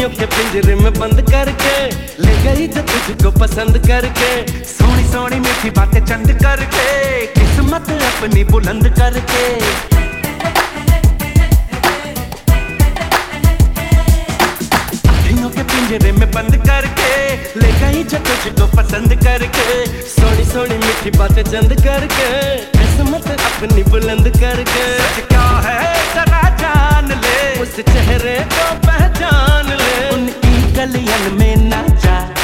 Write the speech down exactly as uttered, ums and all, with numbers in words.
अखियों के पिंजरे में बंद करके ले गई जो तुझको पसंद करके, सोनी सोनी मीठी बातें चंद करके, किस्मत अपनी बुलंद करके। अखियों के पिंजरे में बंद करके ले गई जो तुझको पसंद करके, सोनी सोनी मीठी बातें चंद करके, किस्मत अपनी बुलंद करके। सच क्या है जरा जान ले, उस चेहरे को पहचान ले, उनकी गलियन में ना जा।